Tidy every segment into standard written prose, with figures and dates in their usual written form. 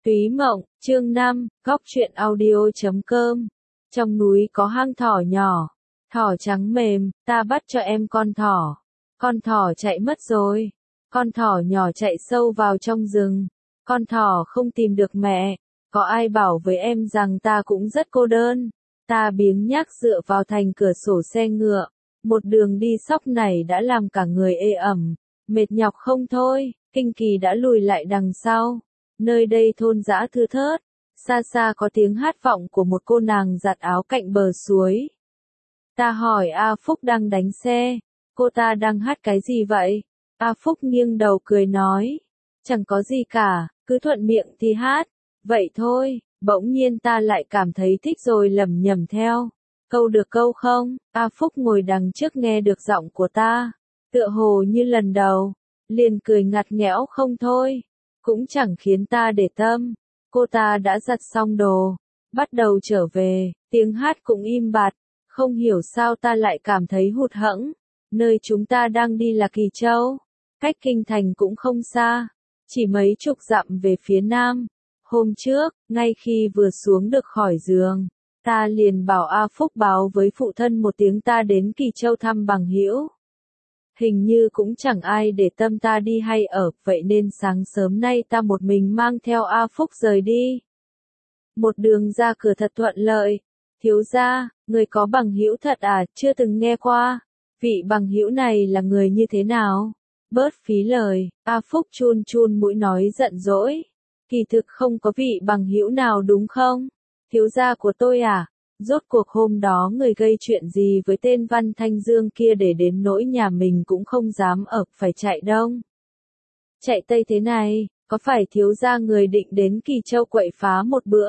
Túy Mộng, chương 5, góc truyện audio.com. Trong núi có hang thỏ nhỏ, thỏ trắng mềm, ta bắt cho em con thỏ. Con thỏ chạy mất rồi. Con thỏ nhỏ chạy sâu vào trong rừng. Con thỏ không tìm được mẹ. Có ai bảo với em rằng ta cũng rất cô đơn. Ta biếng nhác dựa vào thành cửa sổ xe ngựa. Một đường đi sóc này đã làm cả người ê ẩm. Mệt nhọc không thôi, Kinh Kỳ đã lùi lại đằng sau. Nơi đây thôn dã thưa thớt, xa xa có tiếng hát vọng của một cô nàng giặt áo cạnh bờ suối. Ta hỏi A Phúc đang đánh xe, cô ta đang hát cái gì vậy? A Phúc nghiêng đầu cười nói, chẳng có gì cả, cứ thuận miệng thì hát, vậy thôi. Bỗng nhiên ta lại cảm thấy thích rồi lẩm nhẩm theo, câu được câu không? A Phúc ngồi đằng trước nghe được giọng của ta, tựa hồ như lần đầu, liền cười ngặt nghẽo không thôi. Cũng chẳng khiến ta để tâm, cô ta đã giặt xong đồ, bắt đầu trở về, tiếng hát cũng im bặt, không hiểu sao ta lại cảm thấy hụt hẫng. Nơi chúng ta đang đi là Kỳ Châu, cách kinh thành cũng không xa, chỉ mấy chục dặm về phía nam. Hôm trước, ngay khi vừa xuống được khỏi giường, ta liền bảo A Phúc báo với phụ thân một tiếng ta đến Kỳ Châu thăm bằng hữu. Hình như cũng chẳng ai để tâm ta đi hay ở, vậy nên sáng sớm nay ta một mình mang theo A Phúc rời đi. Một đường ra cửa thật thuận lợi. Thiếu gia, người có bằng hữu thật à, chưa từng nghe qua. Vị bằng hữu này là người như thế nào? Bớt phí lời, A Phúc chun chun mũi nói giận dỗi. Kỳ thực không có vị bằng hữu nào đúng không? Thiếu gia của tôi à? Rốt cuộc hôm đó người gây chuyện gì với tên Văn Thanh Dương kia để đến nỗi nhà mình cũng không dám ở, phải chạy đông. Chạy tây thế này, có phải thiếu gia người định đến Kỳ Châu quậy phá một bữa?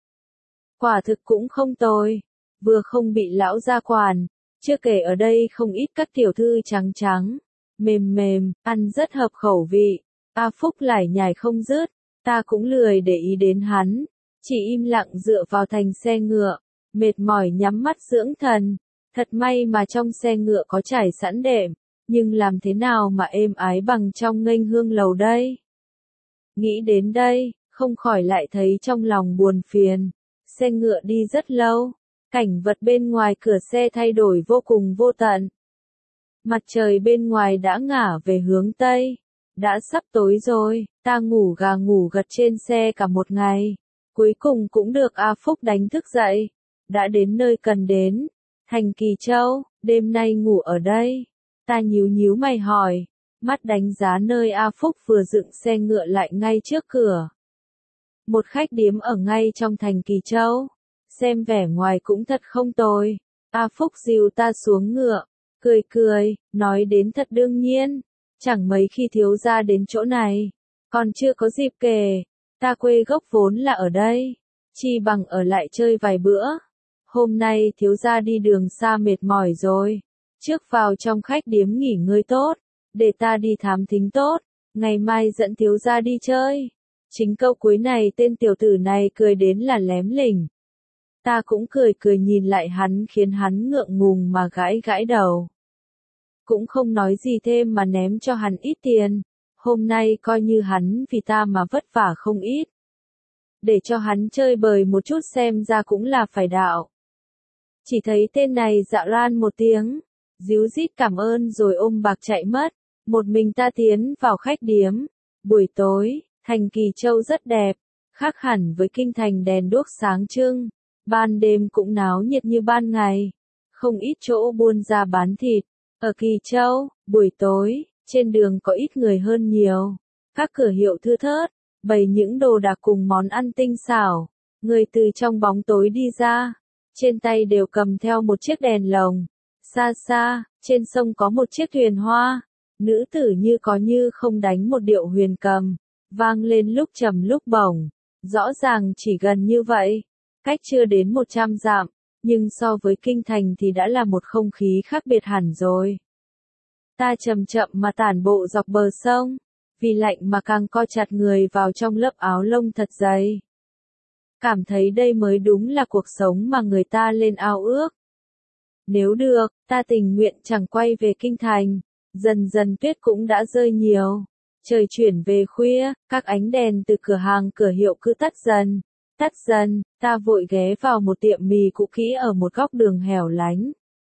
Quả thực cũng không tồi, vừa không bị lão gia quản, chưa kể ở đây không ít các tiểu thư trắng trắng, mềm mềm, ăn rất hợp khẩu vị. A Phúc lải nhải không dứt, ta cũng lười để ý đến hắn, chỉ im lặng dựa vào thành xe ngựa. Mệt mỏi nhắm mắt dưỡng thần, thật may mà trong xe ngựa có trải sẵn đệm, nhưng làm thế nào mà êm ái bằng trong nghênh hương lầu đây? Nghĩ đến đây, không khỏi lại thấy trong lòng buồn phiền. Xe ngựa đi rất lâu, cảnh vật bên ngoài cửa xe thay đổi vô cùng vô tận. Mặt trời bên ngoài đã ngả về hướng Tây, đã sắp tối rồi, ta ngủ gà ngủ gật trên xe cả một ngày, cuối cùng cũng được A Phúc đánh thức dậy. Đã đến nơi cần đến, thành Kỳ Châu, đêm nay ngủ ở đây. Ta nhíu nhíu mày hỏi, mắt đánh giá nơi A Phúc vừa dựng xe ngựa lại ngay trước cửa. Một khách điếm ở ngay trong thành Kỳ Châu, xem vẻ ngoài cũng thật không tồi. A Phúc dìu ta xuống ngựa, cười cười, nói đến thật đương nhiên, chẳng mấy khi thiếu gia đến chỗ này, còn chưa có dịp kể, ta quê gốc vốn là ở đây, chi bằng ở lại chơi vài bữa. Hôm nay thiếu gia đi đường xa mệt mỏi rồi, trước vào trong khách điếm nghỉ ngơi tốt, để ta đi thám thính tốt, ngày mai dẫn thiếu gia đi chơi. Chính câu cuối này tên tiểu tử này cười đến là lém lỉnh. Ta cũng cười cười nhìn lại hắn khiến hắn ngượng ngùng mà gãi gãi đầu. Cũng không nói gì thêm mà ném cho hắn ít tiền, hôm nay coi như hắn vì ta mà vất vả không ít. Để cho hắn chơi bời một chút xem ra cũng là phải đạo. Chỉ thấy tên này dạo ran một tiếng, díu dít cảm ơn rồi ôm bạc chạy mất. Một mình ta tiến vào khách điếm. Buổi tối, thành Kỳ Châu rất đẹp, khác hẳn với kinh thành đèn đuốc sáng trưng. Ban đêm cũng náo nhiệt như ban ngày. Không ít chỗ buôn ra bán thịt. Ở Kỳ Châu, buổi tối, trên đường có ít người hơn nhiều. Các cửa hiệu thưa thớt, bày những đồ đạc cùng món ăn tinh xảo. Người từ trong bóng tối đi ra. Trên tay đều cầm theo một chiếc đèn lồng. Xa xa, trên sông có một chiếc thuyền hoa. Nữ tử như có như không đánh một điệu huyền cầm, vang lên lúc trầm lúc bổng. Rõ ràng chỉ gần như vậy, cách chưa đến 100 dặm, nhưng so với kinh thành thì đã là một không khí khác biệt hẳn rồi. Ta chậm chậm mà tản bộ dọc bờ sông, vì lạnh mà càng co chặt người vào trong lớp áo lông thật dày. Cảm thấy đây mới đúng là cuộc sống mà người ta lên ao ước. Nếu được, ta tình nguyện chẳng quay về kinh thành. Dần dần tuyết cũng đã rơi nhiều. Trời chuyển về khuya, các ánh đèn từ cửa hàng cửa hiệu cứ tắt dần. Tắt dần, ta vội ghé vào một tiệm mì cũ kỹ ở một góc đường hẻo lánh.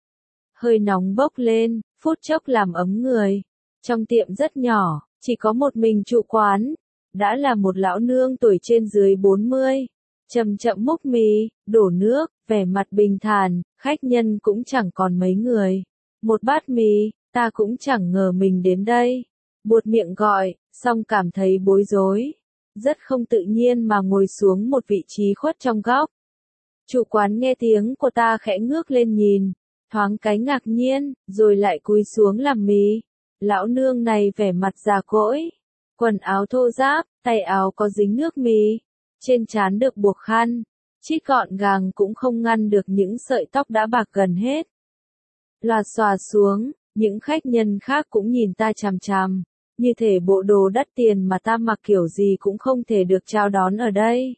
Hơi nóng bốc lên, phút chốc làm ấm người. Trong tiệm rất nhỏ, chỉ có một mình chủ quán. Đã là một lão nương tuổi trên dưới 40. Chậm chậm múc mì, đổ nước, vẻ mặt bình thản, khách nhân cũng chẳng còn mấy người. Một bát mì, ta cũng chẳng ngờ mình đến đây. Buột miệng gọi, xong cảm thấy bối rối. Rất không tự nhiên mà ngồi xuống một vị trí khuất trong góc. Chủ quán nghe tiếng của ta khẽ ngước lên nhìn, thoáng cái ngạc nhiên, rồi lại cúi xuống làm mì. Lão nương này vẻ mặt già cỗi, quần áo thô ráp, tay áo có dính nước mì, trên trán được buộc khăn, chít gọn gàng cũng không ngăn được những sợi tóc đã bạc gần hết. Loạt xòa xuống, những khách nhân khác cũng nhìn ta chằm chằm, như thể bộ đồ đắt tiền mà ta mặc kiểu gì cũng không thể được chào đón ở đây.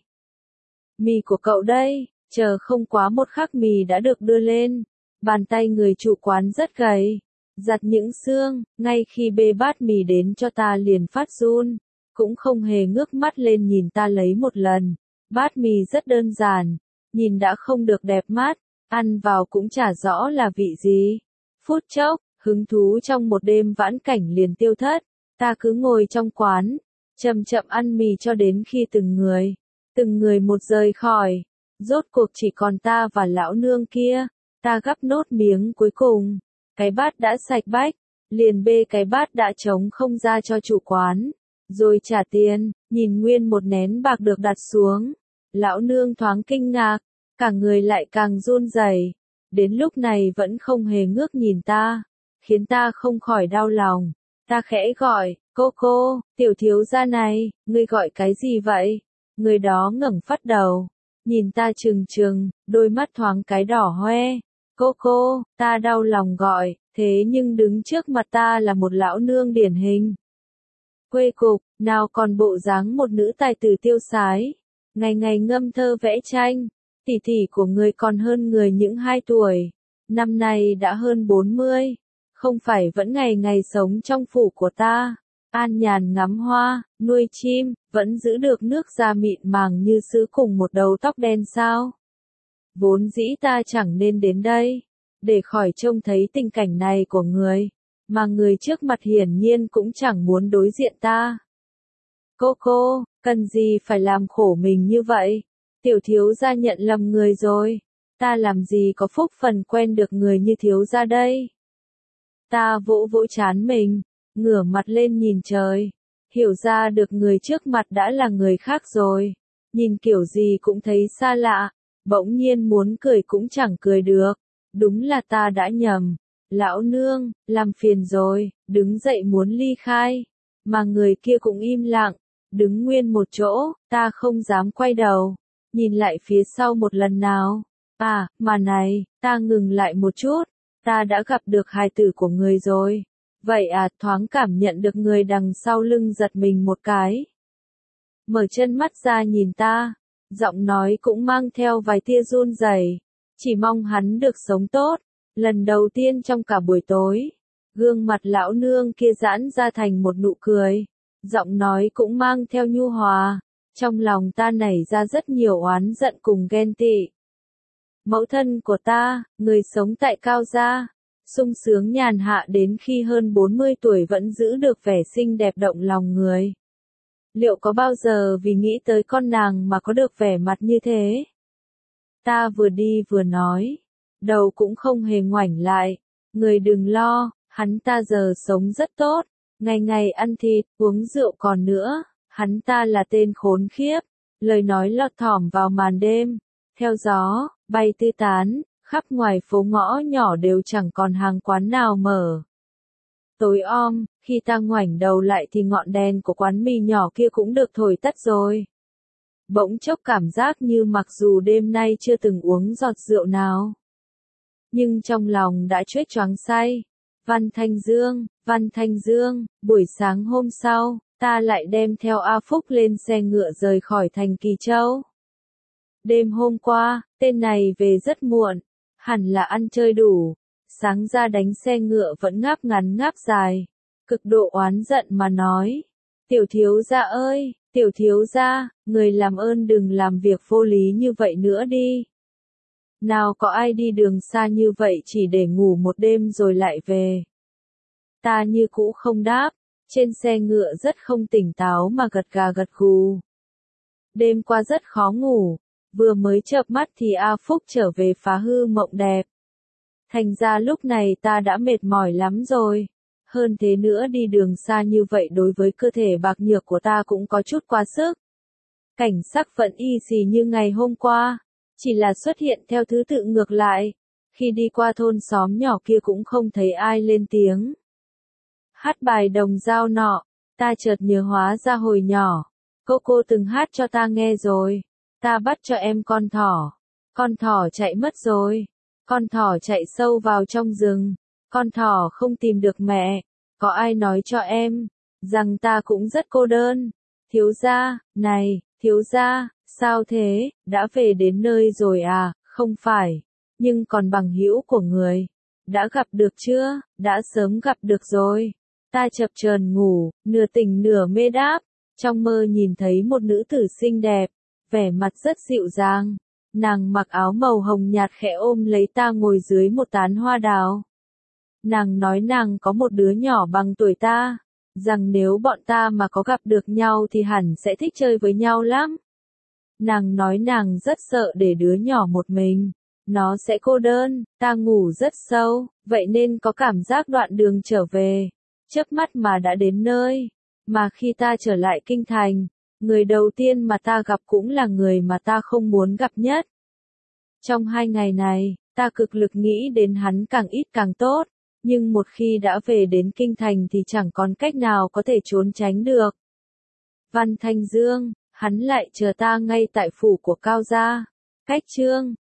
Mì của cậu đây, chờ không quá một khắc mì đã được đưa lên, bàn tay người chủ quán rất gầy, giặt những xương, ngay khi bê bát mì đến cho ta liền phát run, cũng không hề ngước mắt lên nhìn ta lấy một lần. Bát mì rất đơn giản, nhìn đã không được đẹp mắt, ăn vào cũng chả rõ là vị gì. Phút chốc, hứng thú trong một đêm vãn cảnh liền tiêu thất, ta cứ ngồi trong quán, chậm chậm ăn mì cho đến khi từng người một rời khỏi. Rốt cuộc chỉ còn ta và lão nương kia, ta gắp nốt miếng cuối cùng, cái bát đã sạch bách, liền bê cái bát đã trống không ra cho chủ quán, rồi trả tiền, nhìn nguyên một nén bạc được đặt xuống. Lão nương thoáng kinh ngạc, cả người lại càng run rẩy, đến lúc này vẫn không hề ngước nhìn ta, khiến ta không khỏi đau lòng. Ta khẽ gọi, cô, tiểu thiếu gia này, ngươi gọi cái gì vậy? Người đó ngẩng phát đầu, nhìn ta trừng trừng, đôi mắt thoáng cái đỏ hoe. Cô, ta đau lòng gọi, thế nhưng đứng trước mặt ta là một lão nương điển hình. Quê cục, nào còn bộ dáng một nữ tài tử tiêu sái, ngày ngày ngâm thơ vẽ tranh, tỷ tỷ của người còn hơn người những 2 tuổi, năm nay đã hơn 40, không phải vẫn ngày ngày sống trong phủ của ta, an nhàn ngắm hoa, nuôi chim, vẫn giữ được nước da mịn màng như sứ cùng một đầu tóc đen sao? Vốn dĩ ta chẳng nên đến đây, để khỏi trông thấy tình cảnh này của người, mà người trước mặt hiển nhiên cũng chẳng muốn đối diện ta. Cô, cần gì phải làm khổ mình như vậy? Tiểu thiếu gia nhận lầm người rồi, ta làm gì có phúc phần quen được người như thiếu gia đây? Ta vỗ vỗ trán mình, ngửa mặt lên nhìn trời, hiểu ra được người trước mặt đã là người khác rồi, nhìn kiểu gì cũng thấy xa lạ, bỗng nhiên muốn cười cũng chẳng cười được, đúng là ta đã nhầm. Lão nương, làm phiền rồi, đứng dậy muốn ly khai, mà người kia cũng im lặng, đứng nguyên một chỗ, ta không dám quay đầu, nhìn lại phía sau một lần nào. Mà này, ta ngừng lại một chút, ta đã gặp được hài tử của người rồi. Vậy thoáng cảm nhận được người đằng sau lưng giật mình một cái. Mở chân mắt ra nhìn ta, giọng nói cũng mang theo vài tia run rẩy, chỉ mong hắn được sống tốt. Lần đầu tiên trong cả buổi tối, gương mặt lão nương kia giãn ra thành một nụ cười, giọng nói cũng mang theo nhu hòa, trong lòng ta nảy ra rất nhiều oán giận cùng ghen tị. Mẫu thân của ta, người sống tại Cao Gia, sung sướng nhàn hạ đến khi hơn 40 tuổi vẫn giữ được vẻ xinh đẹp động lòng người. Liệu có bao giờ vì nghĩ tới con nàng mà có được vẻ mặt như thế? Ta vừa đi vừa nói, đầu cũng không hề ngoảnh lại, người đừng lo, hắn ta giờ sống rất tốt, ngày ngày ăn thịt, uống rượu còn nữa, hắn ta là tên khốn khiếp, lời nói lọt thỏm vào màn đêm, theo gió, bay tứ tán, khắp ngoài phố ngõ nhỏ đều chẳng còn hàng quán nào mở. Tối om, khi ta ngoảnh đầu lại thì ngọn đèn của quán mì nhỏ kia cũng được thổi tắt rồi. Bỗng chốc cảm giác như mặc dù đêm nay chưa từng uống giọt rượu nào, nhưng trong lòng đã choáng choáng say. Văn Thanh Dương, buổi sáng hôm sau, ta lại đem theo A Phúc lên xe ngựa rời khỏi thành Kỳ Châu. Đêm hôm qua, tên này về rất muộn, hẳn là ăn chơi đủ, sáng ra đánh xe ngựa vẫn ngáp ngắn ngáp dài, cực độ oán giận mà nói, Tiểu thiếu gia ơi, tiểu thiếu gia, người làm ơn đừng làm việc vô lý như vậy nữa đi. Nào có ai đi đường xa như vậy chỉ để ngủ một đêm rồi lại về. Ta như cũ không đáp, trên xe ngựa rất không tỉnh táo mà gật gà gật gù. Đêm qua rất khó ngủ, vừa mới chợp mắt thì A Phúc trở về phá hư mộng đẹp. Thành ra lúc này ta đã mệt mỏi lắm rồi. Hơn thế nữa đi đường xa như vậy đối với cơ thể bạc nhược của ta cũng có chút quá sức. Cảnh sắc vẫn y xì như ngày hôm qua, chỉ là xuất hiện theo thứ tự ngược lại. Khi đi qua thôn xóm nhỏ kia cũng không thấy ai lên tiếng. Hát bài đồng dao nọ, ta chợt nhớ hóa ra hồi nhỏ. Cô từng hát cho ta nghe rồi. Ta bắt cho em con thỏ chạy mất rồi. Con thỏ chạy sâu vào trong rừng. Con thỏ không tìm được mẹ. Có ai nói cho em rằng ta cũng rất cô đơn. Thiếu gia, này, thiếu gia, sao thế, đã về đến nơi rồi à? Không phải, nhưng còn bằng hữu của người. Đã gặp được chưa? Đã sớm gặp được rồi. Ta chập chờn ngủ, nửa tỉnh nửa mê đáp. Trong mơ nhìn thấy một nữ tử xinh đẹp, vẻ mặt rất dịu dàng. Nàng mặc áo màu hồng nhạt khẽ ôm lấy ta ngồi dưới một tán hoa đào. Nàng nói nàng có một đứa nhỏ bằng tuổi ta, rằng nếu bọn ta mà có gặp được nhau thì hẳn sẽ thích chơi với nhau lắm. Nàng nói nàng rất sợ để đứa nhỏ một mình, nó sẽ cô đơn, ta ngủ rất sâu, vậy nên có cảm giác đoạn đường trở về, chớp mắt mà đã đến nơi. Mà khi ta trở lại kinh thành, người đầu tiên mà ta gặp cũng là người mà ta không muốn gặp nhất. Trong 2 ngày này, ta cực lực nghĩ đến hắn càng ít càng tốt, nhưng một khi đã về đến kinh thành thì chẳng còn cách nào có thể trốn tránh được. Văn Thanh Dương, hắn lại chờ ta ngay tại phủ của Cao gia. Cách chương